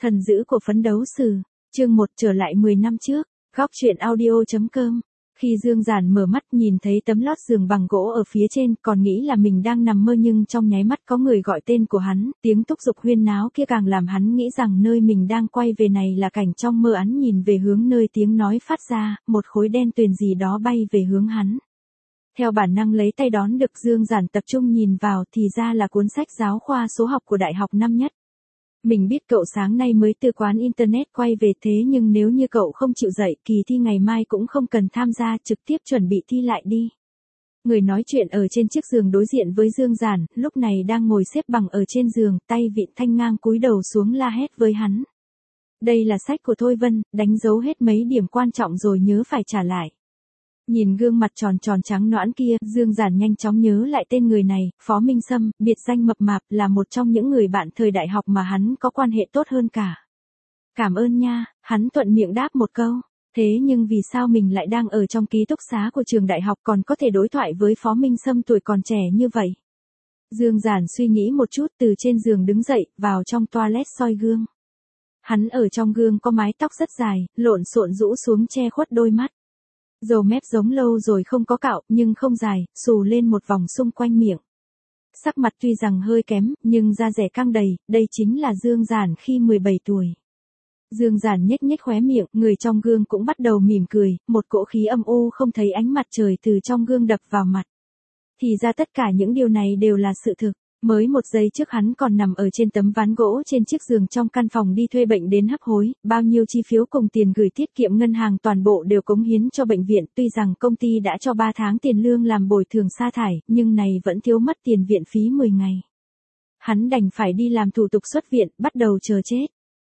Thần dữ của phấn đấu sử, chương 1 trở lại 10 năm trước, góc truyện audio.com. Khi Dương Giản mở mắt nhìn thấy tấm lót giường bằng gỗ ở phía trên, còn nghĩ là mình đang nằm mơ, nhưng trong nháy mắt có người gọi tên của hắn, tiếng thúc giục huyên náo kia càng làm hắn nghĩ rằng nơi mình đang quay về này là cảnh trong mơ. Hắn nhìn về hướng nơi tiếng nói phát ra, một khối đen tuyền gì đó bay về hướng hắn. Theo bản năng lấy tay đón được, Dương Giản tập trung nhìn vào thì ra là cuốn sách giáo khoa số học của đại học năm nhất. Mình biết cậu sáng nay mới từ quán internet quay về, thế nhưng nếu như cậu không chịu dậy, kỳ thi ngày mai cũng không cần tham gia, trực tiếp chuẩn bị thi lại đi. Người nói chuyện ở trên chiếc giường đối diện với Dương Giản, lúc này đang ngồi xếp bằng ở trên giường, tay vịn thanh ngang cúi đầu xuống la hét với hắn. Đây là sách của Thôi Vân, đánh dấu hết mấy điểm quan trọng rồi nhớ phải trả lại. Nhìn gương mặt tròn tròn trắng nõn kia, Dương Giản nhanh chóng nhớ lại tên người này, Phó Minh Sâm, biệt danh Mập Mạp, là một trong những người bạn thời đại học mà hắn có quan hệ tốt hơn cả. Cảm ơn nha, hắn thuận miệng đáp một câu. Thế nhưng vì sao mình lại đang ở trong ký túc xá của trường đại học còn có thể đối thoại với Phó Minh Sâm tuổi còn trẻ như vậy? Dương Giản suy nghĩ một chút, từ trên giường đứng dậy, vào trong toilet soi gương. Hắn ở trong gương có mái tóc rất dài, lộn xộn rũ xuống che khuất đôi mắt. Râu mép giống lâu rồi không có cạo, nhưng không dài, xù lên một vòng xung quanh miệng. Sắc mặt tuy rằng hơi kém, nhưng da dẻ căng đầy, đây chính là Dương Giản khi 17 tuổi. Dương Giản nhếch nhếch khóe miệng, người trong gương cũng bắt đầu mỉm cười, một cỗ khí âm u không thấy ánh mặt trời từ trong gương đập vào mặt. Thì ra tất cả những điều này đều là sự thực. Mới một giây trước hắn còn nằm ở trên tấm ván gỗ trên chiếc giường trong căn phòng đi thuê bệnh đến hấp hối, bao nhiêu chi phiếu cùng tiền gửi tiết kiệm ngân hàng toàn bộ đều cống hiến cho bệnh viện. Tuy rằng công ty đã cho 3 tháng tiền lương làm bồi thường sa thải, nhưng này vẫn thiếu mất tiền viện phí 10 ngày. Hắn đành phải đi làm thủ tục xuất viện, bắt đầu chờ chết.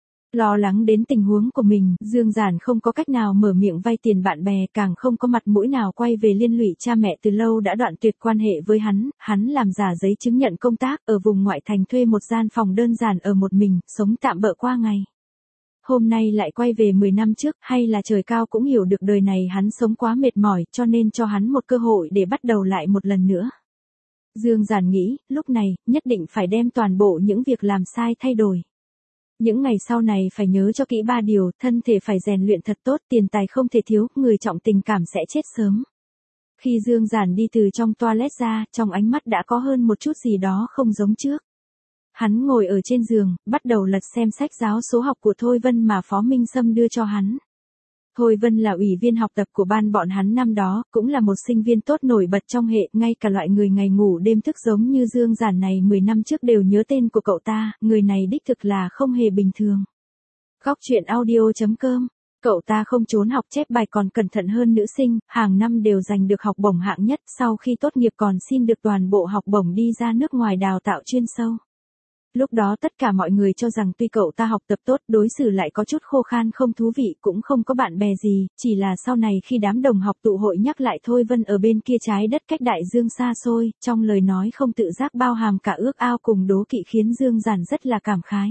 Lo lắng đến tình huống của mình, Dương Giản không có cách nào mở miệng vay tiền bạn bè, càng không có mặt mũi nào quay về liên lụy cha mẹ từ lâu đã đoạn tuyệt quan hệ với hắn làm giả giấy chứng nhận công tác, ở vùng ngoại thành thuê một gian phòng đơn giản ở một mình, sống tạm bợ qua ngày. Hôm nay lại quay về 10 năm trước, hay là trời cao cũng hiểu được đời này hắn sống quá mệt mỏi, cho nên cho hắn một cơ hội để bắt đầu lại một lần nữa. Dương Giản nghĩ, lúc này, nhất định phải đem toàn bộ những việc làm sai thay đổi. Những ngày sau này phải nhớ cho kỹ 3 điều, thân thể phải rèn luyện thật tốt, tiền tài không thể thiếu, người trọng tình cảm sẽ chết sớm. Khi Dương Giản đi từ trong toilet ra, trong ánh mắt đã có hơn một chút gì đó không giống trước. Hắn ngồi ở trên giường, bắt đầu lật xem sách giáo số học của Thôi Vân mà Phó Minh Sâm đưa cho hắn. Thôi Vân là ủy viên học tập của ban bọn hắn năm đó, cũng là một sinh viên tốt nổi bật trong hệ, ngay cả loại người ngày ngủ đêm thức giống như Dương Giản này 10 năm trước đều nhớ tên của cậu ta, người này đích thực là không hề bình thường. Góc truyện audio.com, cậu ta không trốn học chép bài còn cẩn thận hơn nữ sinh, hàng năm đều giành được học bổng hạng nhất, sau khi tốt nghiệp còn xin được toàn bộ học bổng đi ra nước ngoài đào tạo chuyên sâu. Lúc đó tất cả mọi người cho rằng tuy cậu ta học tập tốt, đối xử lại có chút khô khan không thú vị, cũng không có bạn bè gì, chỉ là sau này khi đám đồng học tụ hội nhắc lại Thôi Vân ở bên kia trái đất cách đại dương xa xôi, trong lời nói không tự giác bao hàm cả ước ao cùng đố kỵ khiến Dương Giản rất là cảm khái.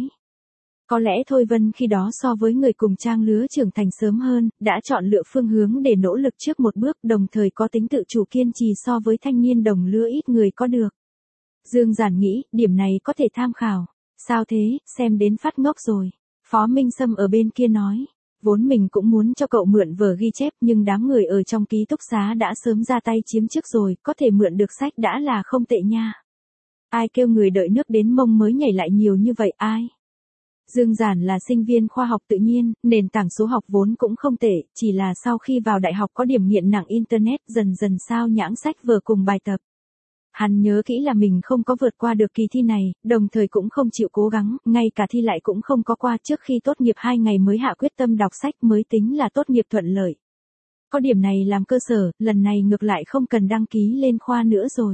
Có lẽ Thôi Vân khi đó so với người cùng trang lứa trưởng thành sớm hơn, đã chọn lựa phương hướng để nỗ lực trước một bước, đồng thời có tính tự chủ kiên trì so với thanh niên đồng lứa ít người có được. Dương Giản nghĩ, điểm này có thể tham khảo. Sao thế, xem đến phát ngốc rồi. Phó Minh Sâm ở bên kia nói. Vốn mình cũng muốn cho cậu mượn vở ghi chép, nhưng đám người ở trong ký túc xá đã sớm ra tay chiếm trước rồi, có thể mượn được sách đã là không tệ nha. Ai kêu người đợi nước đến mông mới nhảy lại nhiều như vậy, ai? Dương Giản là sinh viên khoa học tự nhiên, nền tảng số học vốn cũng không tệ, chỉ là sau khi vào đại học có điểm nghiện nặng internet, dần dần sao nhãng sách vở cùng bài tập. Hắn nhớ kỹ là mình không có vượt qua được kỳ thi này, đồng thời cũng không chịu cố gắng, ngay cả thi lại cũng không có qua, trước khi tốt nghiệp 2 ngày mới hạ quyết tâm đọc sách mới tính là tốt nghiệp thuận lợi. Có điểm này làm cơ sở, lần này ngược lại không cần đăng ký lên khoa nữa rồi.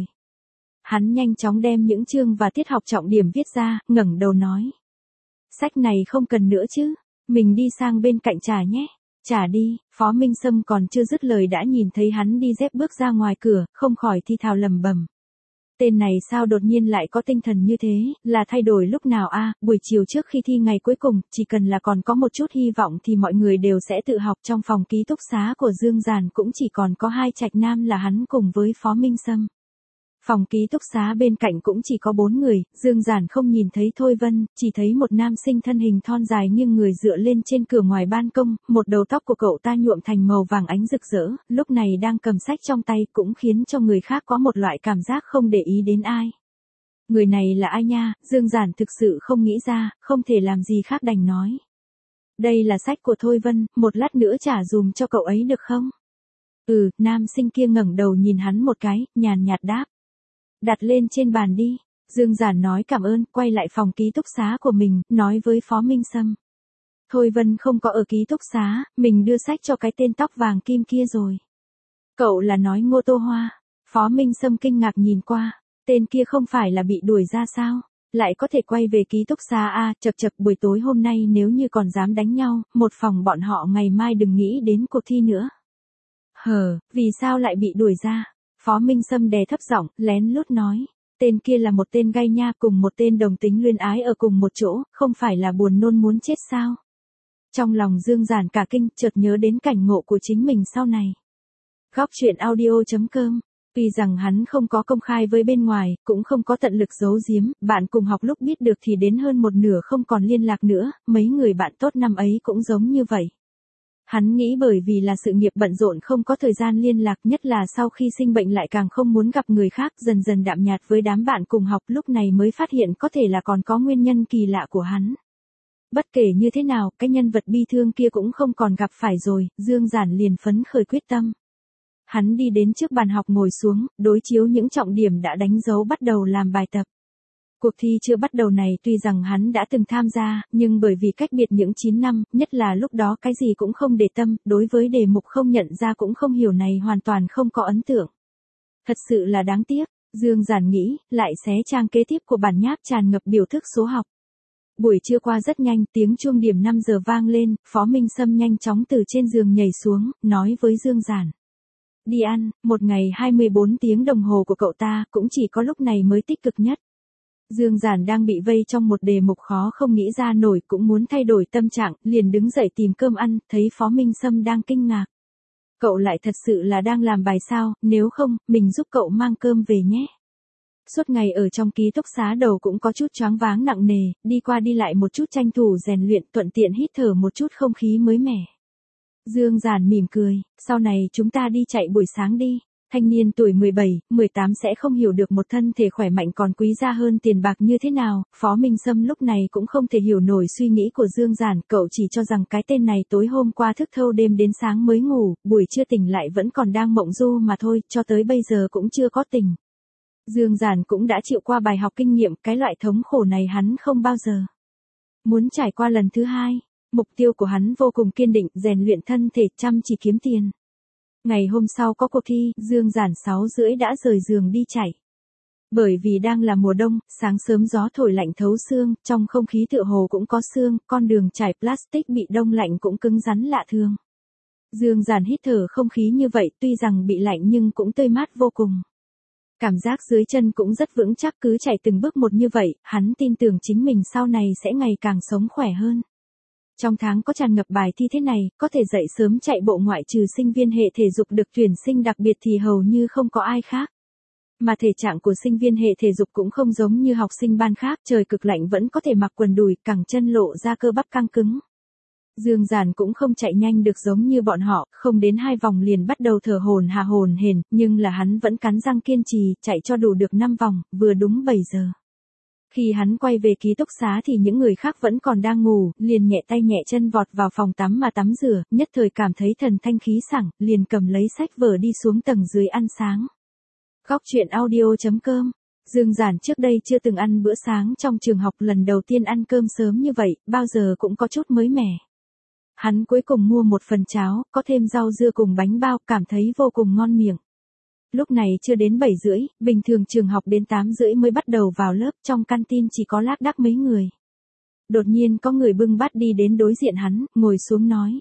Hắn nhanh chóng đem những chương và tiết học trọng điểm viết ra, ngẩng đầu nói. Sách này không cần nữa chứ, mình đi sang bên cạnh trả nhé. Trả đi, Phó Minh Sâm còn chưa dứt lời đã nhìn thấy hắn đi dép bước ra ngoài cửa, không khỏi thi thào lẩm bẩm. Tên này sao đột nhiên lại có tinh thần như thế, là thay đổi lúc nào a? Buổi chiều trước khi thi ngày cuối cùng, chỉ cần là còn có một chút hy vọng thì mọi người đều sẽ tự học. Trong phòng ký túc xá của Dương Giản cũng chỉ còn có 2 trạch nam là hắn cùng với Phó Minh Sâm. Phòng ký túc xá bên cạnh cũng chỉ có 4 người, Dương Giản không nhìn thấy Thôi Vân, chỉ thấy một nam sinh thân hình thon dài nghiêng người dựa lên trên cửa ngoài ban công, một đầu tóc của cậu ta nhuộm thành màu vàng ánh rực rỡ, lúc này đang cầm sách trong tay cũng khiến cho người khác có một loại cảm giác không để ý đến ai. Người này là ai nha, Dương Giản thực sự không nghĩ ra, không thể làm gì khác đành nói. Đây là sách của Thôi Vân, một lát nữa trả dùm cho cậu ấy được không? Nam sinh kia ngẩng đầu nhìn hắn một cái, nhàn nhạt đáp. Đặt lên trên bàn đi. Dương Giản nói cảm ơn, quay lại phòng ký túc xá của mình, nói với Phó Minh Sâm. Thôi Vân không có ở ký túc xá, mình đưa sách cho cái tên tóc vàng kim kia rồi. Cậu là nói Ngô Tô Hoa. Phó Minh Sâm kinh ngạc nhìn qua, tên kia không phải là bị đuổi ra sao? Lại có thể quay về ký túc xá à, chậc buổi tối hôm nay nếu như còn dám đánh nhau, một phòng bọn họ ngày mai đừng nghĩ đến cuộc thi nữa. Vì sao lại bị đuổi ra? Phó Minh Sâm đè thấp giọng, lén lút nói. Tên kia là một tên gay nha, cùng một tên đồng tính luyến ái ở cùng một chỗ, không phải là buồn nôn muốn chết sao? Trong lòng Dương Giản cả kinh, chợt nhớ đến cảnh ngộ của chính mình sau này. Góc truyện audio.com. Tuy rằng hắn không có công khai với bên ngoài, cũng không có tận lực giấu giếm, bạn cùng học lúc biết được thì đến hơn một nửa không còn liên lạc nữa, mấy người bạn tốt năm ấy cũng giống như vậy. Hắn nghĩ bởi vì là sự nghiệp bận rộn không có thời gian liên lạc, nhất là sau khi sinh bệnh lại càng không muốn gặp người khác, dần dần đạm nhạt với đám bạn cùng học, lúc này mới phát hiện có thể là còn có nguyên nhân kỳ lạ của hắn. Bất kể như thế nào, cái nhân vật bi thương kia cũng không còn gặp phải rồi, Dương Giản liền phấn khởi quyết tâm. Hắn đi đến trước bàn học ngồi xuống, đối chiếu những trọng điểm đã đánh dấu bắt đầu làm bài tập. Cuộc thi chưa bắt đầu này tuy rằng hắn đã từng tham gia, nhưng bởi vì cách biệt những 9 năm, nhất là lúc đó cái gì cũng không để tâm, đối với đề mục không nhận ra cũng không hiểu này hoàn toàn không có ấn tượng. Thật sự là đáng tiếc, Dương Giản nghĩ, lại xé trang kế tiếp của bản nháp tràn ngập biểu thức số học. Buổi trưa qua rất nhanh, tiếng chuông điểm 5 giờ vang lên, Phó Minh Sâm nhanh chóng từ trên giường nhảy xuống, nói với Dương Giản. Đi ăn, một ngày 24 tiếng đồng hồ của cậu ta, cũng chỉ có lúc này mới tích cực nhất. Dương Giản đang bị vây trong một đề mục khó không nghĩ ra nổi, cũng muốn thay đổi tâm trạng, liền đứng dậy tìm cơm ăn, thấy Phó Minh Sâm đang kinh ngạc. Cậu lại thật sự là đang làm bài sao, nếu không, mình giúp cậu mang cơm về nhé. Suốt ngày ở trong ký túc xá đầu cũng có chút choáng váng nặng nề, đi qua đi lại một chút tranh thủ rèn luyện, thuận tiện hít thở một chút không khí mới mẻ. Dương Giản mỉm cười, sau này chúng ta đi chạy buổi sáng đi. Thanh niên tuổi 17, 18 sẽ không hiểu được một thân thể khỏe mạnh còn quý giá hơn tiền bạc như thế nào, Phó Minh Sâm lúc này cũng không thể hiểu nổi suy nghĩ của Dương Giản, cậu chỉ cho rằng cái tên này tối hôm qua thức thâu đêm đến sáng mới ngủ, buổi trưa tỉnh lại vẫn còn đang mộng du mà thôi, cho tới bây giờ cũng chưa có tỉnh. Dương Giản cũng đã chịu qua bài học kinh nghiệm, cái loại thống khổ này hắn không bao giờ muốn trải qua lần thứ hai. Mục tiêu của hắn vô cùng kiên định, rèn luyện thân thể, chăm chỉ kiếm tiền. Ngày hôm sau có cuộc thi, Dương Giản 6:30 đã rời giường đi chạy. Bởi vì đang là mùa đông, sáng sớm gió thổi lạnh thấu xương, trong không khí tựa hồ cũng có sương, con đường trải plastic bị đông lạnh cũng cứng rắn lạ thường. Dương Giản hít thở không khí như vậy, tuy rằng bị lạnh nhưng cũng tươi mát vô cùng. Cảm giác dưới chân cũng rất vững chắc, cứ chạy từng bước một như vậy, hắn tin tưởng chính mình sau này sẽ ngày càng sống khỏe hơn. Trong tháng có tràn ngập bài thi thế này, có thể dậy sớm chạy bộ ngoại trừ sinh viên hệ thể dục được tuyển sinh đặc biệt thì hầu như không có ai khác. Mà thể trạng của sinh viên hệ thể dục cũng không giống như học sinh ban khác, trời cực lạnh vẫn có thể mặc quần đùi, cẳng chân lộ ra cơ bắp căng cứng. Dương Giản cũng không chạy nhanh được giống như bọn họ, không đến 2 vòng liền bắt đầu thở hổn hển, nhưng là hắn vẫn cắn răng kiên trì, chạy cho đủ được 5 vòng, vừa đúng 7 giờ. Khi hắn quay về ký túc xá thì những người khác vẫn còn đang ngủ, liền nhẹ tay nhẹ chân vọt vào phòng tắm mà tắm rửa, nhất thời cảm thấy thần thanh khí sảng, liền cầm lấy sách vở đi xuống tầng dưới ăn sáng. Góc truyện audio.com. Dương Giản trước đây chưa từng ăn bữa sáng trong trường học, lần đầu tiên ăn cơm sớm như vậy, bao giờ cũng có chút mới mẻ. Hắn cuối cùng mua một phần cháo, có thêm rau dưa cùng bánh bao, cảm thấy vô cùng ngon miệng. Lúc này chưa đến 7:30, bình thường trường học đến 8:30 mới bắt đầu vào lớp, trong canteen chỉ có lác đác mấy người. Đột nhiên có người bưng bát đi đến đối diện hắn, ngồi xuống nói.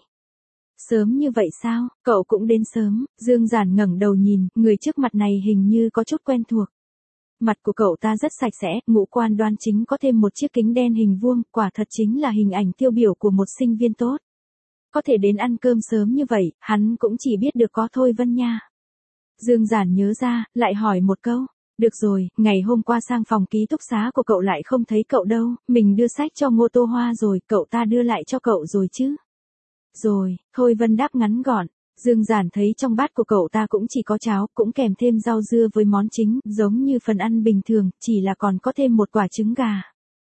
Sớm như vậy sao, cậu cũng đến sớm, Dương Giản ngẩng đầu nhìn, người trước mặt này hình như có chút quen thuộc. Mặt của cậu ta rất sạch sẽ, ngũ quan đoan chính, có thêm một chiếc kính đen hình vuông, quả thật chính là hình ảnh tiêu biểu của một sinh viên tốt. Có thể đến ăn cơm sớm như vậy, hắn cũng chỉ biết được có Thôi Vân nha. Dương Giản nhớ ra, lại hỏi một câu, Được rồi, ngày hôm qua sang phòng ký túc xá của cậu lại không thấy cậu đâu, mình đưa sách cho Ngô Tô Hoa rồi, cậu ta đưa lại cho cậu rồi chứ? Rồi, Thôi Vân đáp ngắn gọn. Dương Giản thấy trong bát của cậu ta cũng chỉ có cháo, cũng kèm thêm rau dưa với món chính, giống như phần ăn bình thường, chỉ là còn có thêm một quả trứng gà.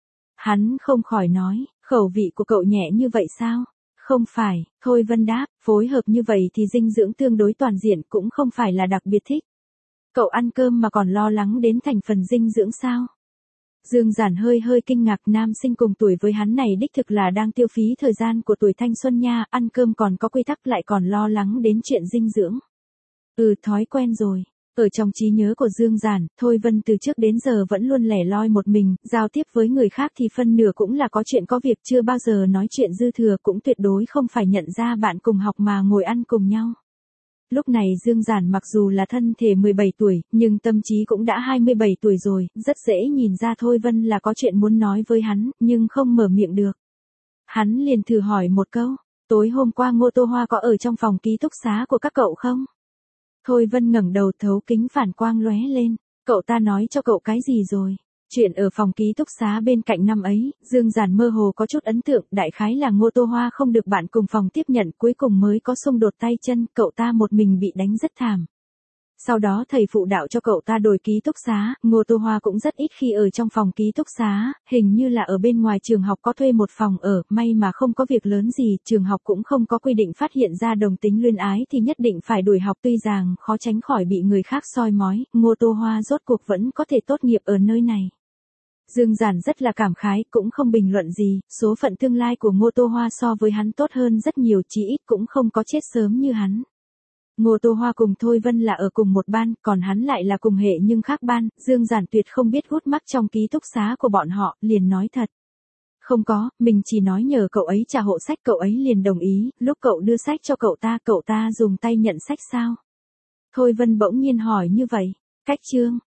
Hắn không khỏi nói, khẩu vị của cậu nhẹ như vậy sao? Không phải, Thôi Vân đáp, phối hợp như vậy thì dinh dưỡng tương đối toàn diện cũng không phải là đặc biệt thích. Cậu ăn cơm mà còn lo lắng đến thành phần dinh dưỡng sao? Dương Giản hơi kinh ngạc, nam sinh cùng tuổi với hắn này đích thực là đang tiêu phí thời gian của tuổi thanh xuân nha, ăn cơm còn có quy tắc lại còn lo lắng đến chuyện dinh dưỡng. Thói quen rồi. Ở trong trí nhớ của Dương Giản, Thôi Vân từ trước đến giờ vẫn luôn lẻ loi một mình, giao tiếp với người khác thì phân nửa cũng là có chuyện có việc, chưa bao giờ nói chuyện dư thừa, cũng tuyệt đối không phải nhận ra bạn cùng học mà ngồi ăn cùng nhau. Lúc này Dương Giản mặc dù là thân thể 17 tuổi, nhưng tâm trí cũng đã 27 tuổi rồi, rất dễ nhìn ra Thôi Vân là có chuyện muốn nói với hắn, nhưng không mở miệng được. Hắn liền thử hỏi một câu, tối hôm qua Ngô Tô Hoa có ở trong phòng ký túc xá của các cậu không? Thôi Vân ngẩng đầu, thấu kính phản quang lóe lên, cậu ta nói cho cậu cái gì rồi? Chuyện ở phòng ký túc xá bên cạnh năm ấy, Dương Giản mơ hồ có chút ấn tượng, đại khái là Ngô Tô Hoa không được bạn cùng phòng tiếp nhận, cuối cùng mới có xung đột tay chân, cậu ta một mình bị đánh rất thảm. Sau đó thầy phụ đạo cho cậu ta đổi ký túc xá, Ngô Tô Hoa cũng rất ít khi ở trong phòng ký túc xá, hình như là ở bên ngoài trường học có thuê một phòng ở, may mà không có việc lớn gì, trường học cũng không có quy định phát hiện ra đồng tính luyến ái thì nhất định phải đuổi học, tuy rằng khó tránh khỏi bị người khác soi mói, Ngô Tô Hoa rốt cuộc vẫn có thể tốt nghiệp ở nơi này. Dương Giản rất là cảm khái, cũng không bình luận gì, số phận tương lai của Ngô Tô Hoa so với hắn tốt hơn rất nhiều, chí ít cũng không có chết sớm như hắn. Ngô Tô Hoa cùng Thôi Vân là ở cùng một ban, còn hắn lại là cùng hệ nhưng khác ban, Dương Giản tuyệt không biết hút mắc trong ký túc xá của bọn họ, liền nói thật. Không có, mình chỉ nói nhờ cậu ấy trả hộ sách, cậu ấy liền đồng ý, lúc cậu đưa sách cho cậu ta dùng tay nhận sách sao? Thôi Vân bỗng nhiên hỏi như vậy, cách chương.